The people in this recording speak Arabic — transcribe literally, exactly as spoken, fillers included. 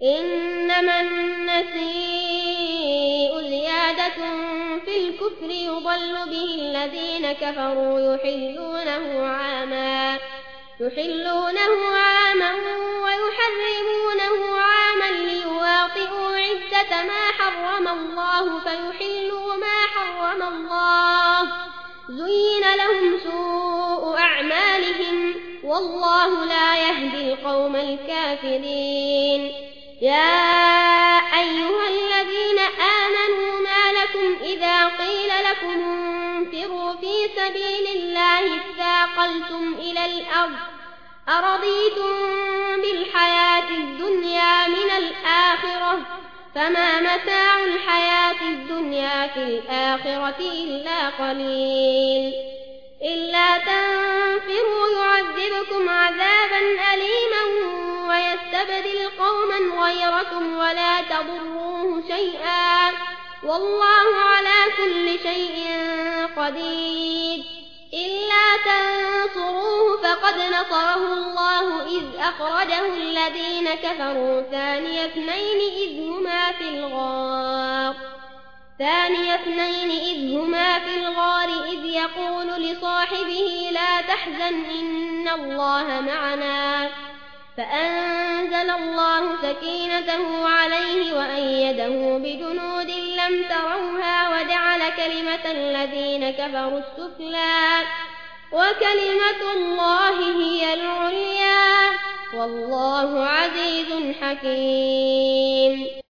إنما النسيء زيادة في الكفر يضل به الذين كفروا يحلونه عاما يحلونه عاما ويحرمونه عاما ليواطئوا عدة ما حرم الله فيحلوا ما حرم الله زين لهم سوء أعمالهم والله لا يهدي القوم الكافرين. يا أيها الذين آمنوا ما لكم إذا قيل لكم انفروا في سبيل الله اثاقلتم إلى الأرض أرضيتم بالحياة الدنيا من الآخرة فما متاع الحياة الدنيا في الآخرة إلا قليل. إلا تنفروا يعذبكم عذابا أليما ويستبدل قوما غيركم ولا تضروه شيئا والله على كل شيء قدير. إلا تنصروه فقد نصره الله إذ أخرجه الذين كفروا ثاني اثنين إذ هما في الغار ثاني اثنين إذ هما في الغار إذ يقول لصاحبه لا تحزن إن الله معنا فأنزل الله سكينته عليه وأيده بجنود لم تروها وجعل كلمة الذين كفروا السفلى وكلمة الله هي العليا والله عزيز حكيم.